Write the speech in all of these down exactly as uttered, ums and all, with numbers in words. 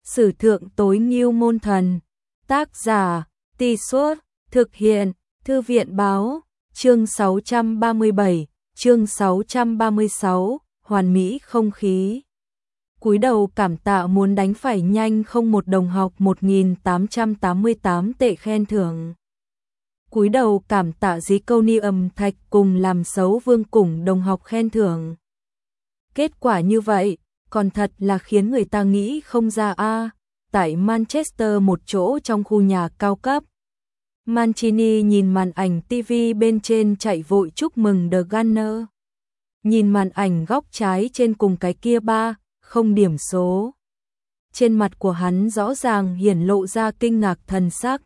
Sử thượng tối ngưu môn thần. Tác giả, Tì Suốt, thực hiện, Thư viện báo, chương sáu trăm ba mươi bảy, chương sáu trăm ba mươi sáu, hoàn mỹ không khí. Cúi đầu cảm tạ muốn đánh phải nhanh không một đồng học một nghìn tám trăm tám mươi tám tệ khen thưởng. Cúi đầu cảm tạ dí câu ni ầm thạch cùng làm xấu vương củng đồng học khen thưởng. Kết quả như vậy, còn thật là khiến người ta nghĩ không ra a. Tại Manchester một chỗ trong khu nhà cao cấp. Mancini nhìn màn ảnh ti vi bên trên chạy vội chúc mừng The Gunner. Nhìn màn ảnh góc trái trên cùng cái kia ba, không điểm số. Trên mặt của hắn rõ ràng hiển lộ ra kinh ngạc thần sắc.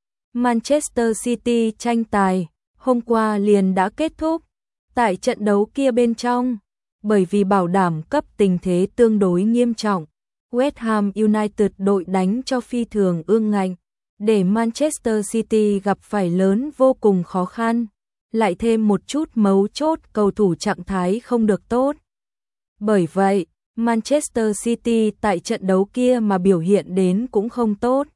Manchester City tranh tài, hôm qua liền đã kết thúc. Tại trận đấu kia bên trong, bởi vì bảo đảm cấp tình thế tương đối nghiêm trọng, West Ham United đội đánh cho phi thường ương ngạnh, để Manchester City gặp phải lớn vô cùng khó khăn, lại thêm một chút mấu chốt cầu thủ trạng thái không được tốt. Bởi vậy, Manchester City tại trận đấu kia mà biểu hiện đến cũng không tốt.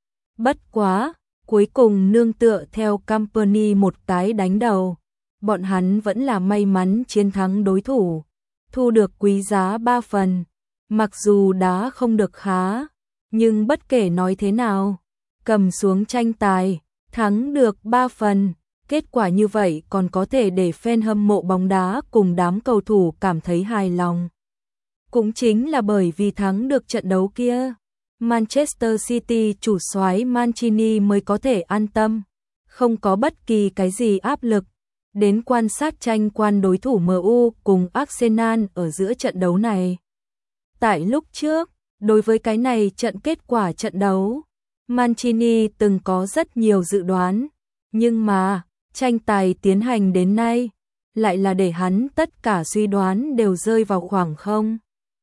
Bất quá, cuối cùng nương tựa theo Company một cái đánh đầu, bọn hắn vẫn là may mắn chiến thắng đối thủ, thu được quý giá ba phần. Mặc dù đá không được khá, nhưng bất kể nói thế nào, cầm xuống tranh tài, thắng được ba phần, kết quả như vậy còn có thể để fan hâm mộ bóng đá cùng đám cầu thủ cảm thấy hài lòng. Cũng chính là bởi vì thắng được trận đấu kia, Manchester City chủ soái Mancini mới có thể an tâm, không có bất kỳ cái gì áp lực, đến quan sát tranh quan đối thủ em u cùng Arsenal ở giữa trận đấu này. Tại lúc trước, đối với cái này trận kết quả trận đấu, Mancini từng có rất nhiều dự đoán, nhưng mà, tranh tài tiến hành đến nay, lại là để hắn tất cả suy đoán đều rơi vào khoảng không.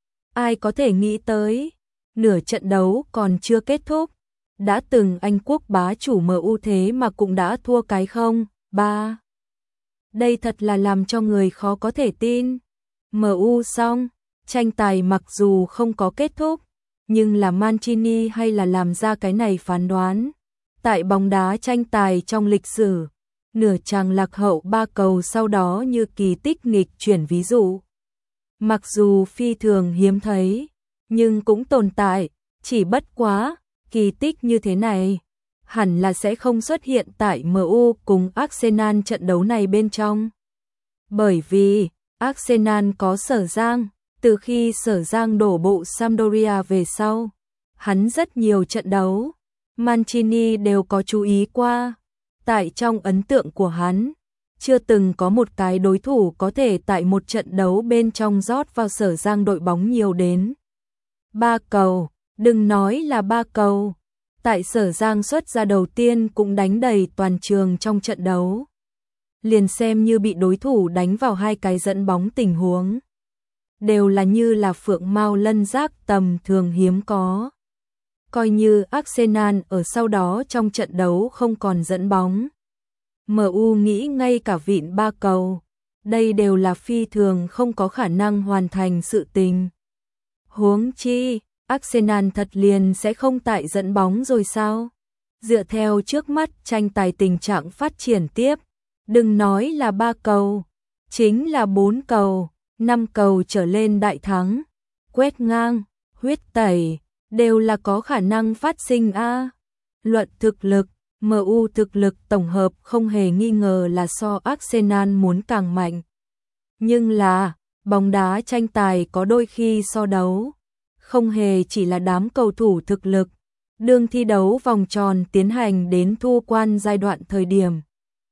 Ai có thể nghĩ tới, nửa trận đấu còn chưa kết thúc, đã từng Anh quốc bá chủ em u thế mà cũng đã thua cái không, ba. Đây thật là làm cho người khó có thể tin. em u xong, tranh tài mặc dù không có kết thúc, nhưng là Mancini hay là làm ra cái này phán đoán. Tại bóng đá tranh tài trong lịch sử, nửa chàng lạc hậu ba cầu sau đó như kỳ tích nghịch chuyển ví dụ. Mặc dù phi thường hiếm thấy, nhưng cũng tồn tại, chỉ bất quá, kỳ tích như thế này, hẳn là sẽ không xuất hiện tại em u cùng Arsenal trận đấu này bên trong. Bởi vì, Arsenal có Sở Giang. Từ khi Sở Giang đổ bộ Sampdoria về sau, hắn rất nhiều trận đấu, Mancini đều có chú ý qua. Tại trong ấn tượng của hắn, chưa từng có một cái đối thủ có thể tại một trận đấu bên trong rót vào Sở Giang đội bóng nhiều đến ba cầu, đừng nói là ba cầu. Tại Sở Giang xuất ra đầu tiên cũng đánh đầy toàn trường trong trận đấu. Liền xem như bị đối thủ đánh vào hai cái dẫn bóng tình huống, đều là như là phượng mao lân giác tầm thường hiếm có. Coi như Arsenal ở sau đó trong trận đấu không còn dẫn bóng, em u nghĩ ngay cả vịn ba cầu, đây đều là phi thường không có khả năng hoàn thành sự tình. Huống chi, Arsenal thật liền sẽ không tại dẫn bóng rồi sao? Dựa theo trước mắt tranh tài tình trạng phát triển tiếp, đừng nói là ba cầu, chính là bốn cầu, năm cầu trở lên đại thắng, quét ngang, huyết tẩy, đều là có khả năng phát sinh a. Luận thực lực, em u thực lực tổng hợp không hề nghi ngờ là so Arsenal muốn càng mạnh. Nhưng là, bóng đá tranh tài có đôi khi so đấu, không hề chỉ là đám cầu thủ thực lực, đương thi đấu vòng tròn tiến hành đến thu quan giai đoạn thời điểm.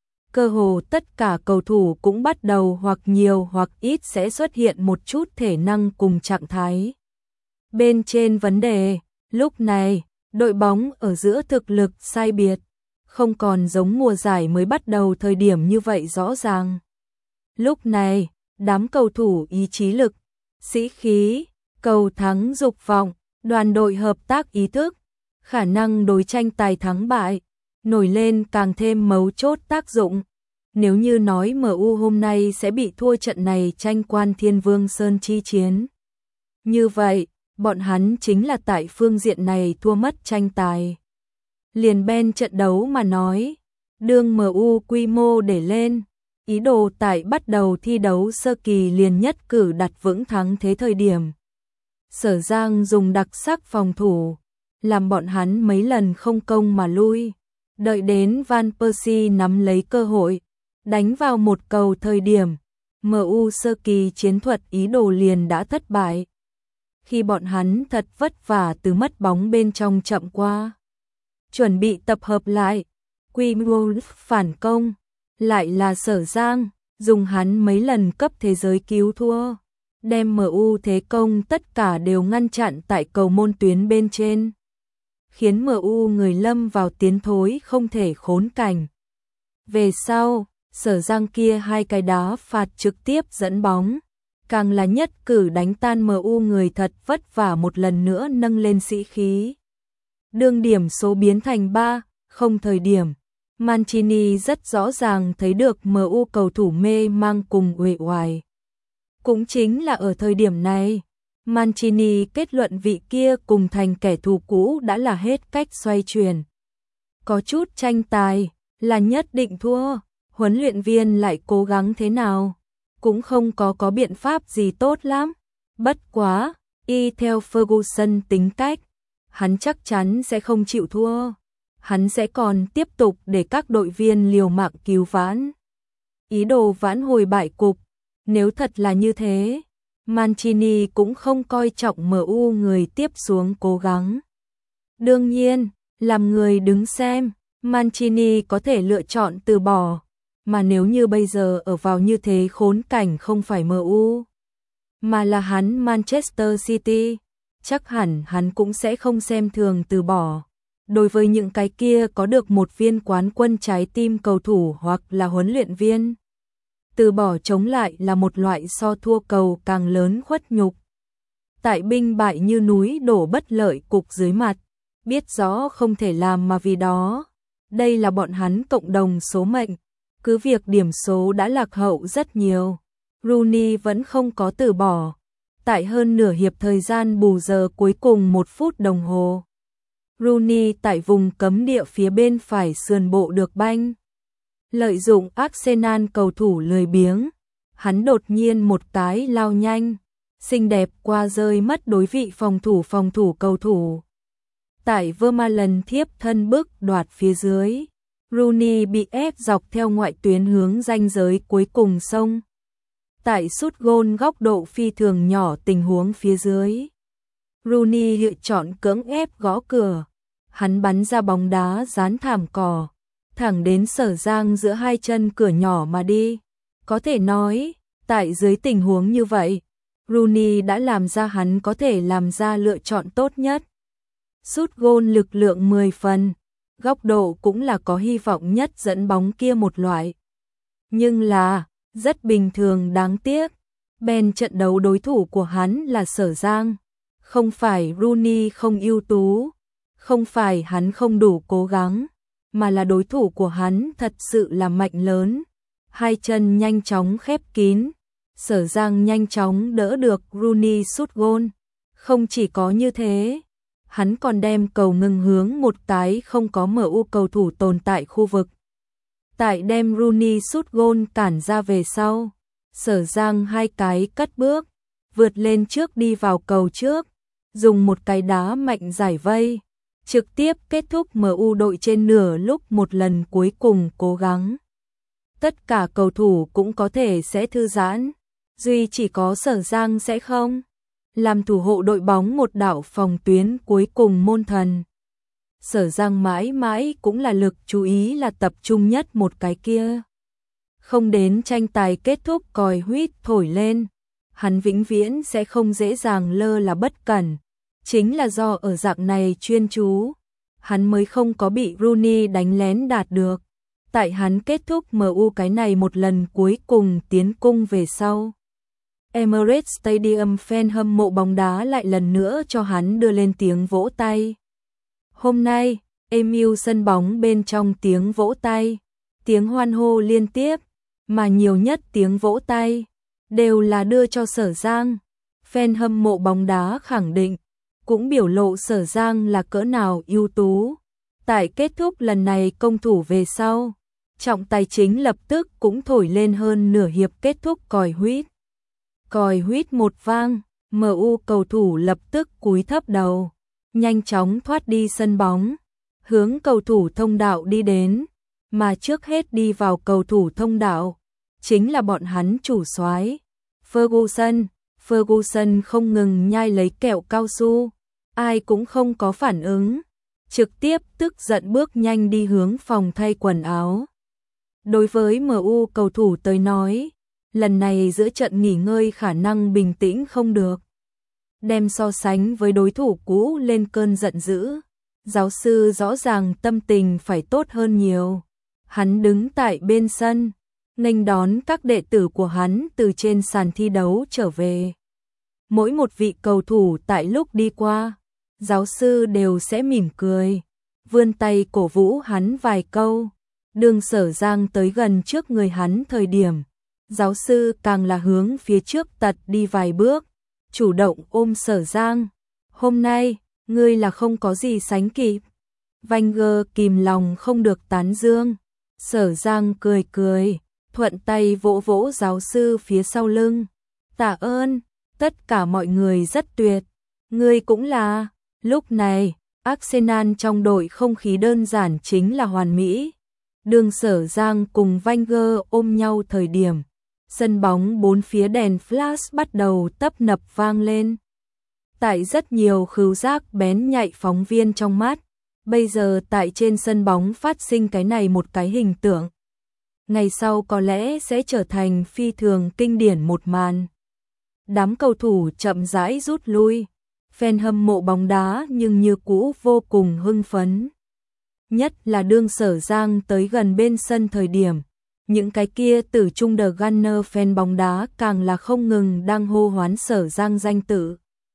Cơ hồ tất cả cầu thủ cũng bắt đầu hoặc nhiều hoặc ít sẽ xuất hiện một chút thể năng cùng trạng thái. Bên trên vấn đề, lúc này, đội bóng ở giữa thực lực sai biệt, không còn giống mùa giải mới bắt đầu thời điểm như vậy rõ ràng. Lúc này, đám cầu thủ ý chí lực, sĩ khí, cầu thắng dục vọng, đoàn đội hợp tác ý thức, khả năng đối tranh tài thắng bại, nổi lên càng thêm mấu chốt tác dụng. Nếu như nói em u hôm nay sẽ bị thua trận này tranh quan Thiên Vương Sơn chi chiến, như vậy, bọn hắn chính là tại phương diện này thua mất tranh tài. Liền bên trận đấu mà nói, đương em u quy mô để lên, ý đồ tại bắt đầu thi đấu sơ kỳ liền nhất cử đặt vững thắng thế thời điểm. Sở Giang dùng đặc sắc phòng thủ, làm bọn hắn mấy lần không công mà lui, đợi đến Van Persie nắm lấy cơ hội, đánh vào một cầu thời điểm, em u sơ kỳ chiến thuật ý đồ liền đã thất bại. Khi bọn hắn thật vất vả từ mất bóng bên trong chậm qua, chuẩn bị tập hợp lại, quy mô phản công, lại là Sở Giang, dùng hắn mấy lần cấp thế giới cứu thua, đem em u thế công tất cả đều ngăn chặn tại cầu môn tuyến bên trên, khiến em u người lâm vào tiến thối không thể khốn cảnh. Về sau, Sở Giang kia hai cái đá phạt trực tiếp dẫn bóng, càng là nhất cử đánh tan em u người thật vất vả một lần nữa nâng lên sĩ khí. Đương điểm số biến thành ba không thời điểm, Mancini rất rõ ràng thấy được em u cầu thủ mê mang cùng uể oải. Cũng chính là ở thời điểm này, Mancini kết luận vị kia cùng thành kẻ thù cũ đã là hết cách xoay chuyển. Có chút tranh tài, là nhất định thua, huấn luyện viên lại cố gắng thế nào, cũng không có có biện pháp gì tốt lắm. Bất quá, y theo Ferguson tính cách, hắn chắc chắn sẽ không chịu thua. Hắn sẽ còn tiếp tục để các đội viên liều mạng cứu vãn. Ý đồ vãn hồi bại cục, nếu thật là như thế, Mancini cũng không coi trọng em u người tiếp xuống cố gắng. Đương nhiên, làm người đứng xem, Mancini có thể lựa chọn từ bỏ, mà nếu như bây giờ ở vào như thế khốn cảnh không phải em u, mà là hắn Manchester City, chắc hẳn hắn cũng sẽ không xem thường từ bỏ. Đối với những cái kia có được một viên quán quân trái tim cầu thủ hoặc là huấn luyện viên, từ bỏ chống lại là một loại so thua cầu càng lớn khuất nhục. Tại binh bại như núi đổ bất lợi cục dưới mặt, biết rõ không thể làm mà vì đó, đây là bọn hắn cộng đồng số mệnh. Cứ việc điểm số đã lạc hậu rất nhiều, Rooney vẫn không có từ bỏ. Tại hơn nửa hiệp thời gian bù giờ cuối cùng một phút đồng hồ, Rooney tại vùng cấm địa phía bên phải sườn bộ được banh. Lợi dụng Arsenal cầu thủ lười biếng, hắn đột nhiên một cái lao nhanh, xinh đẹp qua rơi mất đối vị phòng thủ phòng thủ cầu thủ. Tại Vermaelen thiếp thân bức đoạt phía dưới, Rooney bị ép dọc theo ngoại tuyến hướng ranh giới cuối cùng sông. Tại sút gôn góc độ phi thường nhỏ tình huống phía dưới, Rooney lựa chọn cưỡng ép gõ cửa. Hắn bắn ra bóng đá dán thảm cỏ, thẳng đến Sở Giang giữa hai chân cửa nhỏ mà đi. Có thể nói, tại dưới tình huống như vậy, Rooney đã làm ra hắn có thể làm ra lựa chọn tốt nhất. Sút gôn lực lượng mười phần, góc độ cũng là có hy vọng nhất dẫn bóng kia một loại. Nhưng là, rất bình thường đáng tiếc, bên trận đấu đối thủ của hắn là Sở Giang. Không phải Rooney không ưu tú, không phải hắn không đủ cố gắng, mà là đối thủ của hắn thật sự là mạnh lớn. Hai chân nhanh chóng khép kín, Sở Giang nhanh chóng đỡ được Rooney sút gôn. Không chỉ có như thế, hắn còn đem cầu ngừng hướng một cái không có em u cầu thủ tồn tại khu vực. Tại đem Rooney sút gôn cản ra về sau, Sở Giang hai cái cất bước, vượt lên trước đi vào cầu trước, dùng một cái đá mạnh giải vây, trực tiếp kết thúc em u đội trên nửa lúc một lần cuối cùng cố gắng. Tất cả cầu thủ cũng có thể sẽ thư giãn, duy chỉ có Sở Giang sẽ không. Làm thủ hộ đội bóng một đạo phòng tuyến cuối cùng môn thần. Sở Giang mãi mãi cũng là lực chú ý là tập trung nhất một cái kia. Không đến tranh tài kết thúc còi huýt thổi lên, hắn vĩnh viễn sẽ không dễ dàng lơ là bất cẩn. Chính là do ở dạng này chuyên chú, hắn mới không có bị Rooney đánh lén đạt được. Tại hắn kết thúc em u cái này một lần cuối cùng tiến cung về sau, Emirates Stadium fan hâm mộ bóng đá lại lần nữa cho hắn đưa lên tiếng vỗ tay. Hôm nay, Emu sân bóng bên trong tiếng vỗ tay, tiếng hoan hô liên tiếp, mà nhiều nhất tiếng vỗ tay đều là đưa cho Sở Giang. Fan hâm mộ bóng đá khẳng định, cũng biểu lộ Sở Giang là cỡ nào ưu tú. Tại kết thúc lần này công thủ về sau, trọng tài chính lập tức cũng thổi lên hơn nửa hiệp kết thúc còi huýt. Còi huýt một vang, em u cầu thủ lập tức cúi thấp đầu, nhanh chóng thoát đi sân bóng, hướng cầu thủ thông đạo đi đến, mà trước hết đi vào cầu thủ thông đạo chính là bọn hắn chủ soái Ferguson. Ferguson không ngừng nhai lấy kẹo cao su, ai cũng không có phản ứng, trực tiếp tức giận bước nhanh đi hướng phòng thay quần áo. Đối với em u cầu thủ tới nói, lần này giữa trận nghỉ ngơi khả năng bình tĩnh không được. Đem so sánh với đối thủ cũ lên cơn giận dữ, giáo sư rõ ràng tâm tình phải tốt hơn nhiều. Hắn đứng tại bên sân, nghênh đón các đệ tử của hắn từ trên sàn thi đấu trở về. Mỗi một vị cầu thủ tại lúc đi qua, giáo sư đều sẽ mỉm cười, vươn tay cổ vũ hắn vài câu. Đường Sở Giang tới gần trước người hắn thời điểm, giáo sư càng là hướng phía trước tật đi vài bước, chủ động ôm Sở Giang. Hôm nay, ngươi là không có gì sánh kịp. Wenger kìm lòng không được tán dương. Sở Giang cười cười, thuận tay vỗ vỗ giáo sư phía sau lưng. Tạ ơn, tất cả mọi người rất tuyệt. Ngươi cũng là. Lúc này, Arsenal trong đội không khí đơn giản chính là hoàn mỹ. Đường Sở Giang cùng Wenger ôm nhau thời điểm, sân bóng bốn phía đèn flash bắt đầu tấp nập vang lên. Tại rất nhiều khứu giác bén nhạy phóng viên trong mắt, bây giờ tại trên sân bóng phát sinh cái này một cái hình tượng. Ngày sau có lẽ sẽ trở thành phi thường kinh điển một màn. Đám cầu thủ chậm rãi rút lui, fan hâm mộ bóng đá nhưng như cũ vô cùng hưng phấn. Nhất là đương Sở Giang tới gần bên sân thời điểm, những cái kia tử trung The Gunner fan bóng đá càng là không ngừng đang hô hoán Sở Giang danh tự.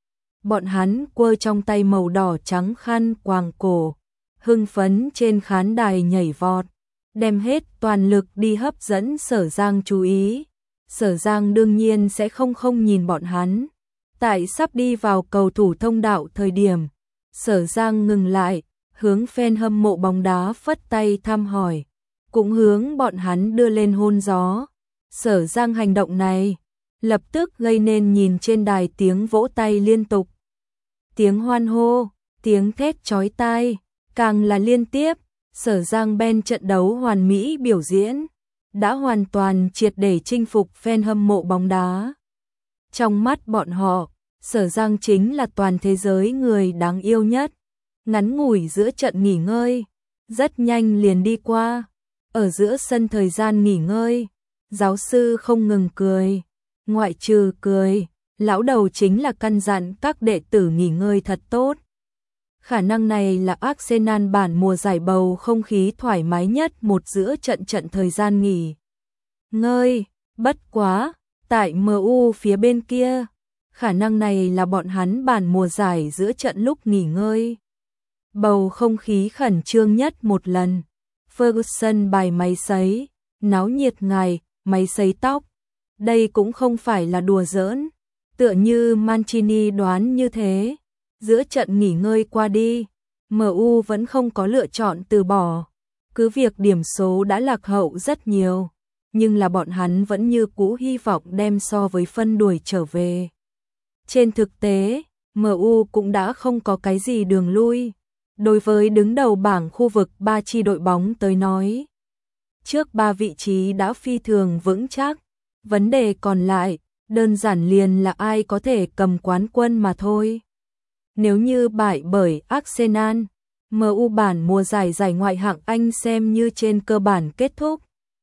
Bọn hắn quơ trong tay màu đỏ trắng khăn quàng cổ, hưng phấn trên khán đài nhảy vọt, đem hết toàn lực đi hấp dẫn Sở Giang chú ý. Sở Giang đương nhiên sẽ không không nhìn bọn hắn. Tại sắp đi vào cầu thủ thông đạo thời điểm, Sở Giang ngừng lại, hướng fan hâm mộ bóng đá phất tay thăm hỏi, cũng hướng bọn hắn đưa lên hôn gió. Sở Giang hành động này lập tức gây nên nhìn trên đài tiếng vỗ tay liên tục, tiếng hoan hô, tiếng thét chói tai, càng là liên tiếp. Sở Giang Ben trận đấu hoàn mỹ biểu diễn đã hoàn toàn triệt để chinh phục fan hâm mộ bóng đá. Trong mắt bọn họ, Sở Giang chính là toàn thế giới người đáng yêu nhất. Ngắn ngủi giữa trận nghỉ ngơi, rất nhanh liền đi qua. Ở giữa sân thời gian nghỉ ngơi, giáo sư không ngừng cười. Ngoại trừ cười, lão đầu chính là căn dặn các đệ tử nghỉ ngơi thật tốt. Khả năng này là Arsenal bản mùa giải bầu không khí thoải mái nhất một giữa trận trận thời gian nghỉ ngơi. Bất quá, tại em u phía bên kia, khả năng này là bọn hắn bản mùa giải giữa trận lúc nghỉ ngơi. Bầu không khí khẩn trương nhất một lần. Ferguson bài máy sấy, náo nhiệt ngày, máy sấy tóc. Đây cũng không phải là đùa giỡn, tựa như Mancini đoán như thế. Giữa trận nghỉ ngơi qua đi, em u vẫn không có lựa chọn từ bỏ. Cứ việc điểm số đã lạc hậu rất nhiều, nhưng là bọn hắn vẫn như cũ hy vọng đem so với phân đuổi trở về. Trên thực tế, em u cũng đã không có cái gì đường lui. Đối với đứng đầu bảng khu vực ba chi đội bóng tới nói, trước ba vị trí đã phi thường vững chắc. Vấn đề còn lại, đơn giản liền là ai có thể cầm quán quân mà thôi. Nếu như bại bởi Arsenal, em u bản mùa giải giải ngoại hạng Anh xem như trên cơ bản kết thúc.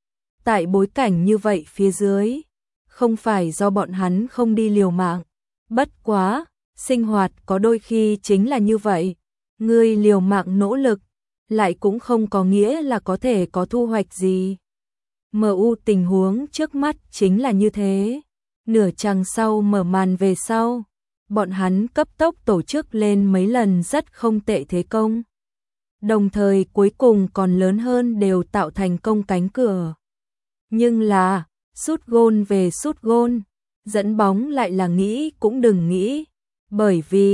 Tại bối cảnh như vậy phía dưới, không phải do bọn hắn không đi liều mạng. Bất quá, sinh hoạt có đôi khi chính là như vậy. Ngươi liều mạng nỗ lực, lại cũng không có nghĩa là có thể có thu hoạch gì. em u tình huống trước mắt chính là như thế. Nửa chặng sau mở màn về sau, bọn hắn cấp tốc tổ chức lên mấy lần rất không tệ thế công. Đồng thời cuối cùng còn lớn hơn đều tạo thành công cánh cửa. Nhưng là, sút gôn về sút gôn, dẫn bóng lại là nghĩ cũng đừng nghĩ. Bởi vì,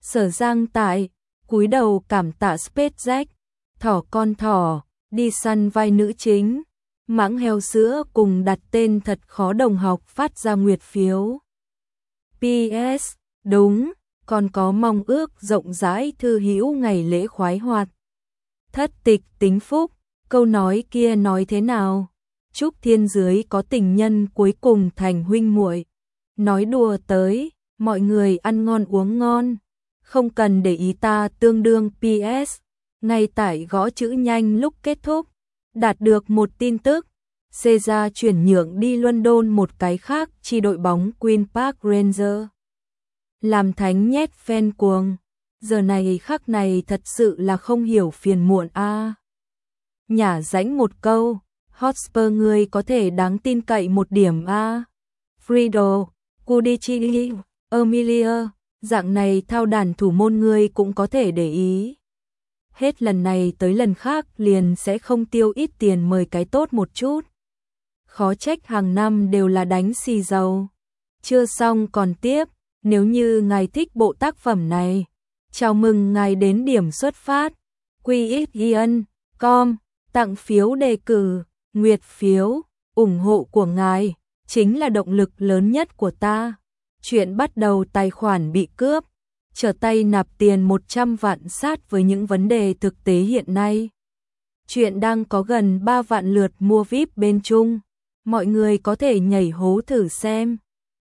Sở Giang tại, cúi đầu cảm tạ SpaceX, thỏ con thỏ, đi săn vai nữ chính, mãng heo sữa cùng đặt tên thật khó đồng học phát ra nguyệt phiếu. pê ét. Đúng, còn có mong ước rộng rãi thư hữu ngày lễ khoái hoạt. Thất tịch tính phúc, câu nói kia nói thế nào? Chúc thiên dưới có tình nhân cuối cùng thành huynh muội. Nói đùa tới, mọi người ăn ngon uống ngon, không cần để ý ta tương đương pê ét. Ngay tại gõ chữ nhanh lúc kết thúc, đạt được một tin tức. Caesar chuyển nhượng đi London một cái khác chi đội bóng Queen Park Rangers. Làm thánh nhét fan cuồng, giờ này khắc này thật sự là không hiểu phiền muộn a. À. Nhả rãnh một câu, Hotspur người có thể đáng tin cậy một điểm a. À. Friedel, Cudici, Emilia, dạng này thao đàn thủ môn người cũng có thể để ý. Hết lần này tới lần khác liền sẽ không tiêu ít tiền mời cái tốt một chút. Khó trách hàng năm đều là đánh xì dầu. Chưa xong còn tiếp, nếu như ngài thích bộ tác phẩm này, chào mừng ngài đến điểm xuất phát, quy ích giê en chấm com, tặng phiếu đề cử, nguyệt phiếu, ủng hộ của ngài, chính là động lực lớn nhất của ta. Chuyện bắt đầu tài khoản bị cướp, trở tay nạp tiền một trăm vạn sát với những vấn đề thực tế hiện nay. Chuyện đang có gần ba vạn lượt mua víp bên Trung, mọi người có thể nhảy hố thử xem.